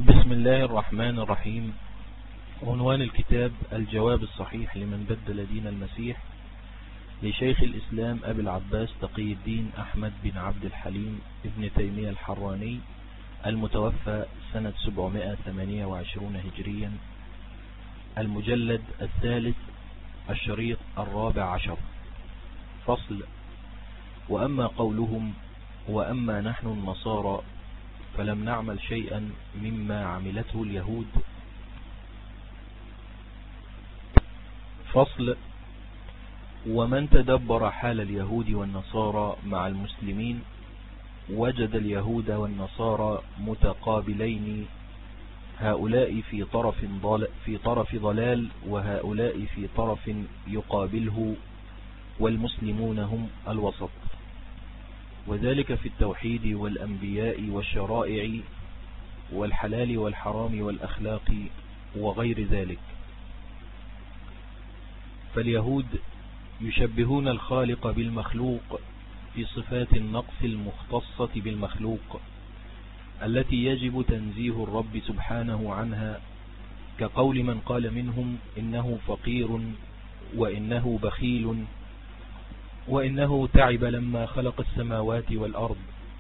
بسم الله الرحمن الرحيم. عنوان الكتاب: الجواب الصحيح لمن بدل دين المسيح، لشيخ الإسلام أبي العباس تقي الدين أحمد بن عبد الحليم ابن تيمية الحراني، المتوفى سنة 728 هجريا، المجلد الثالث، الشريط 14. فصل: وأما قولهم وأما نحن النصارى فلم نعمل شيئا مما عملته اليهود. فصل: ومن تدبر حال اليهود والنصارى مع المسلمين وجد اليهود والنصارى متقابلين، هؤلاء في طرف ضلال وهؤلاء في طرف يقابله، والمسلمون هم الوسط، وذلك في التوحيد والأنبياء والشرائع والحلال والحرام والأخلاق وغير ذلك. فاليهود يشبهون الخالق بالمخلوق في صفات النقص المختصة بالمخلوق التي يجب تنزيه الرب سبحانه عنها، كقول من قال منهم إنه فقير وإنه بخيل وإنه تعب لما خلق السماوات والأرض.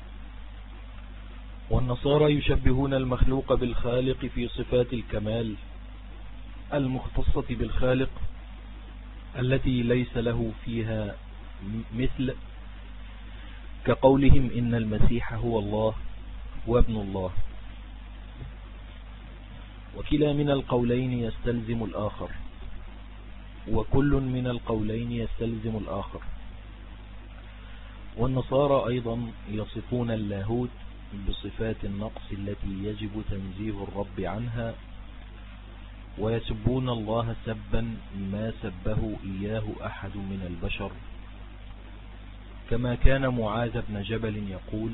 والنصارى يشبهون المخلوق بالخالق في صفات الكمال المختصة بالخالق التي ليس له فيها مثل، كقولهم إن المسيح هو الله وابن الله. وكلا من القولين يستلزم الآخر، وكل من القولين يستلزم الآخر. والنصارى أيضا يصفون اللاهوت بصفات النقص التي يجب تنزيه الرب عنها، ويسبون الله سبا ما سبه إياه أحد من البشر، كما كان معاذ بن جبل يقول: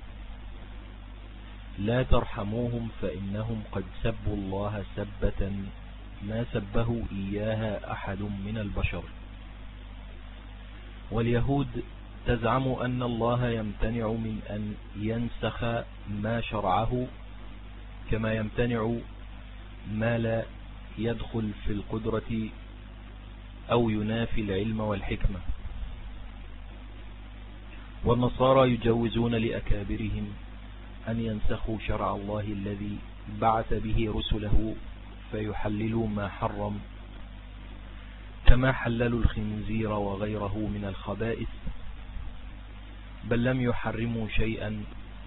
لا ترحموهم فإنهم قد سبوا الله سبة ما سبه إياها أحد من البشر. واليهود تزعم أن الله يمتنع من أن ينسخ ما شرعه، كما يمتنع ما لا يدخل في القدرة أو ينافي العلم والحكمة. والنصارى يجوزون لأكابرهم أن ينسخوا شرع الله الذي بعث به رسله فيحللوا ما حرم، كما حللوا الخنزير وغيره من الخبائث، بل لم يحرموا شيئا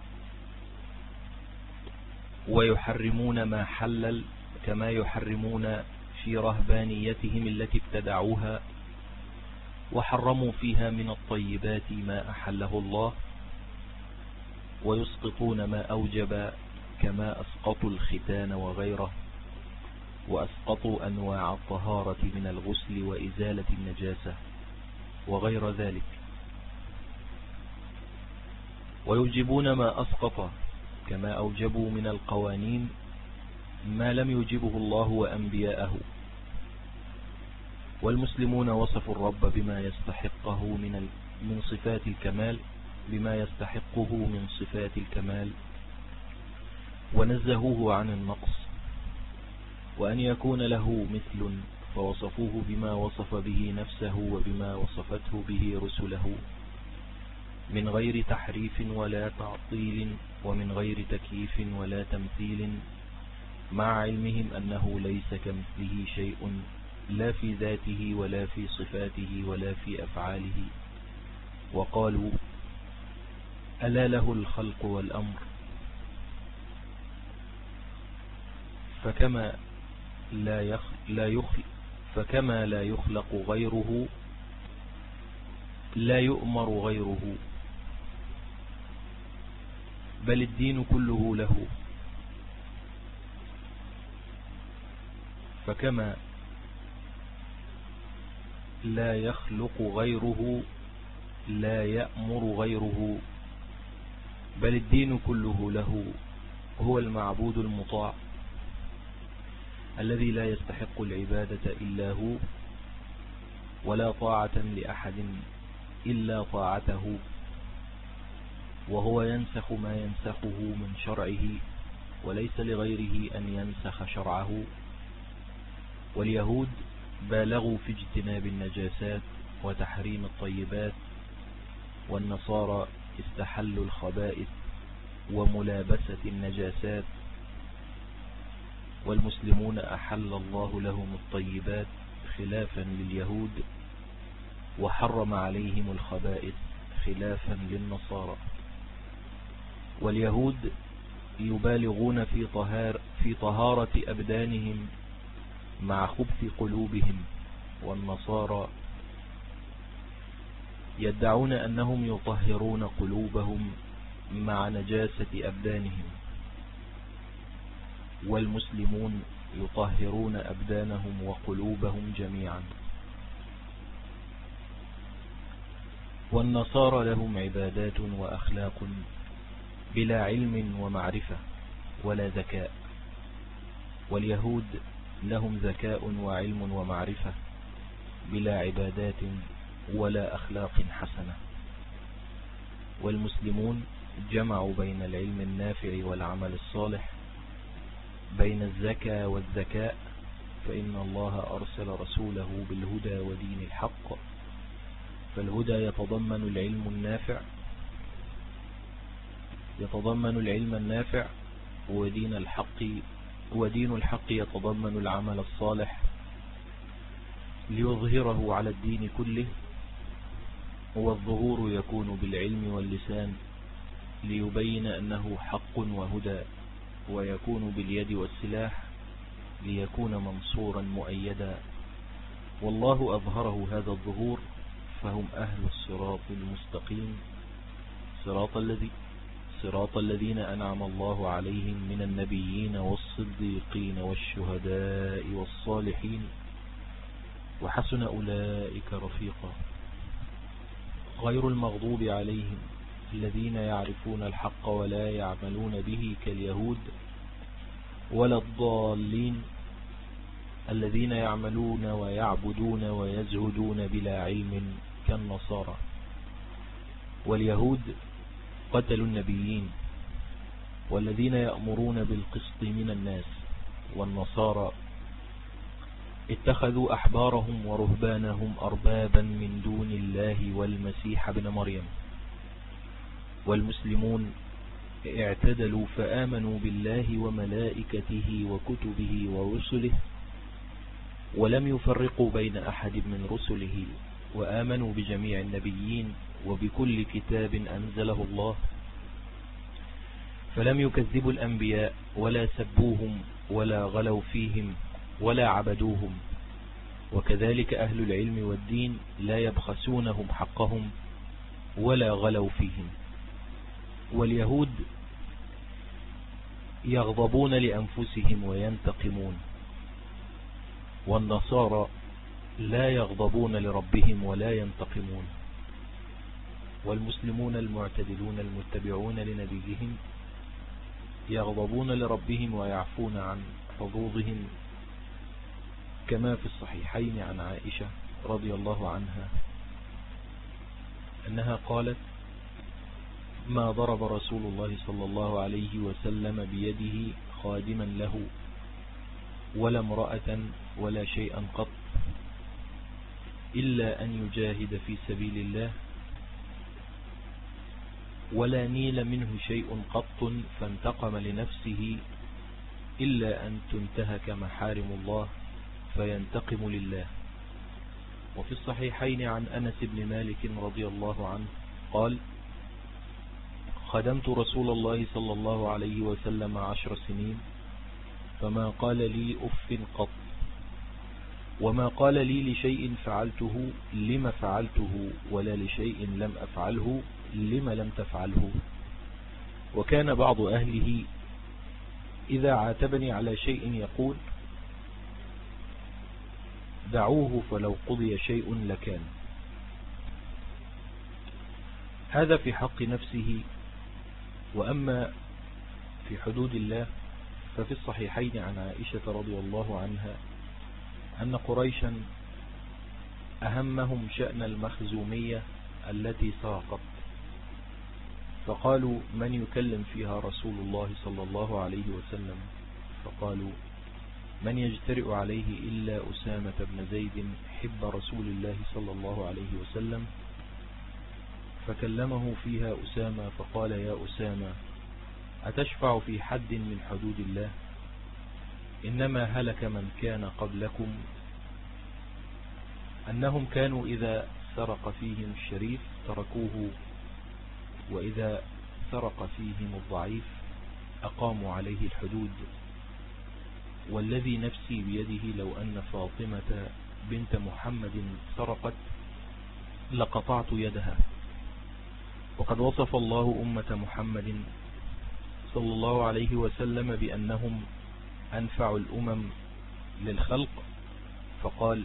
ويحرمون ما حلل، كما يحرمون في رهبانيتهم التي ابتدعوها وحرموا فيها من الطيبات ما أحله الله، ويسقطون ما أوجب، كما أسقطوا الختان وغيره، وأسقطوا أنواع الطهارة من الغسل وإزالة النجاسة وغير ذلك. ويوجبون ما أسقط، كما أوجبوا من القوانين ما لم يوجبه الله وأنبياءه. والمسلمون وصفوا الرب بما يستحقه من صفات الكمال، بما يستحقه من صفات الكمال، ونزهوه عن النقص وأن يكون له مثل، فوصفوه بما وصف به نفسه وبما وصفته به رسله، من غير تحريف ولا تعطيل، ومن غير تكييف ولا تمثيل، مع علمهم أنه ليس كمثله شيء، لا في ذاته ولا في صفاته ولا في أفعاله. وقالوا: ألا له الخلق والأمر، فكما لا يخلق غيره لا يؤمر غيره، بل الدين كله له. فكما لا يخلق غيره لا يأمر غيره، بل الدين كله له، هو المعبود المطاع الذي لا يستحق العبادة إلا هو، ولا طاعة لأحد إلا طاعته، وهو ينسخ ما ينسخه من شرعه وليس لغيره أن ينسخ شرعه. واليهود بالغوا في اجتناب النجاسات وتحريم الطيبات، والنصارى استحلوا الخبائث وملابسة النجاسات، والمسلمون أحل الله لهم الطيبات خلافا لليهود، وحرم عليهم الخبائث خلافا للنصارى. واليهود يبالغون في طهارة أبدانهم مع خبث قلوبهم، والنصارى يدعون أنهم يطهرون قلوبهم مع نجاسة أبدانهم، والمسلمون يطهرون أبدانهم وقلوبهم جميعا. والنصارى لهم عبادات وأخلاق بلا علم ومعرفة ولا ذكاء، واليهود لهم ذكاء وعلم ومعرفة بلا عبادات ولا أخلاق حسنة. والمسلمون جمعوا بين العلم النافع والعمل الصالح، بين الزكاة والذكاء، فإن الله أرسل رسوله بالهدى ودين الحق، فالهدى يتضمن العلم النافع، ودين الحق يتضمن العمل الصالح ليظهره على الدين كله. والظهور يكون بالعلم واللسان ليبين أنه حق وهدى، ويكون باليد والسلاح ليكون منصورا مؤيدا. والله أظهره هذا الظهور، فهم أهل الصراط المستقيم، صراط الذين أنعم الله عليهم من النبيين والصديقين والشهداء والصالحين، وحسن أولئك رفيقا. غير المغضوب عليهم الذين يعرفون الحق ولا يعملون به كاليهود، ولا الضالين الذين يعملون ويعبدون ويزهدون بلا علم كالنصارى. واليهود قتلوا النبيين والذين يأمرون بالقسط من الناس، والنصارى اتخذوا أحبارهم ورهبانهم أربابا من دون الله والمسيح ابن مريم. والمسلمون اعتدلوا فآمنوا بالله وملائكته وكتبه ورسله، ولم يفرقوا بين أحد من رسله، وآمنوا بجميع النبيين وبكل كتاب أنزله الله، فلم يكذبوا الأنبياء ولا سبوهم ولا غلوا فيهم ولا عبدوهم. وكذلك أهل العلم والدين لا يبخسونهم حقهم ولا غلوا فيهم. واليهود يغضبون لأنفسهم وينتقمون، والنصارى لا يغضبون لربهم ولا ينتقمون. والمسلمون المعتدلون المتبعون لنبيهم يغضبون لربهم ويعفون عن حظوظهم، كما في الصحيحين عن عائشة رضي الله عنها أنها قالت: ما ضرب رسول الله صلى الله عليه وسلم بيده خادما له ولا امرأة ولا شيئا قط، إلا أن يجاهد في سبيل الله، ولا نيل منه شيء قط فانتقم لنفسه، إلا أن تنتهك محارم الله فينتقم لله. وفي الصحيحين عن أنس بن مالك رضي الله عنه قال: خدمت رسول الله صلى الله عليه وسلم 10 سنين، فما قال لي أف قط، وما قال لي لشيء فعلته لم فعلته، ولا لشيء لم أفعله لم لم تفعله. وكان بعض أهله إذا عاتبني على شيء يقول: دعوه فلو قضي شيء لكان. هذا في حق نفسه. وأما في حدود الله ففي الصحيحين عن عائشة رضي الله عنها أن قريشا أهمهم شأن المخزومية التي سرقت، فقالوا من يكلم فيها رسول الله صلى الله عليه وسلم؟ فقالوا من يجترئ عليه إلا أسامة بن زيد حب رسول الله صلى الله عليه وسلم. فكلمه فيها أسامة فقال يا أسامة أتشفع في حد من حدود الله؟ إنما هلك من كان قبلكم أنهم كانوا إذا سرق فيهم الشريف تركوه، وإذا سرق فيهم الضعيف أقاموا عليه الحدود. والذي نفسي بيده لو أن فاطمة بنت محمد سرقت لقطعت يدها. وقد وصف الله أمة محمد صلى الله عليه وسلم بأنهم أنفع الأمم للخلق، فقال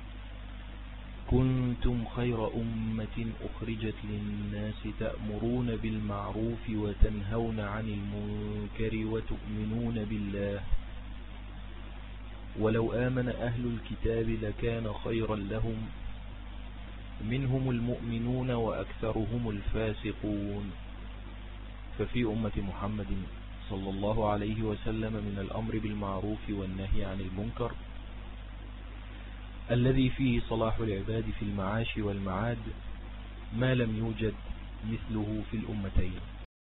كنتم خير أمة أخرجت للناس تأمرون بالمعروف وتنهون عن المنكر وتؤمنون بالله ولو آمن أهل الكتاب لكان خيرا لهم منهم المؤمنون وأكثرهم الفاسقون. ففي أمة محمد صلى الله عليه وسلم من الأمر بالمعروف والنهي عن المنكر الذي فيه صلاح العباد في المعاش والمعاد ما لم يوجد مثله في الأمتين.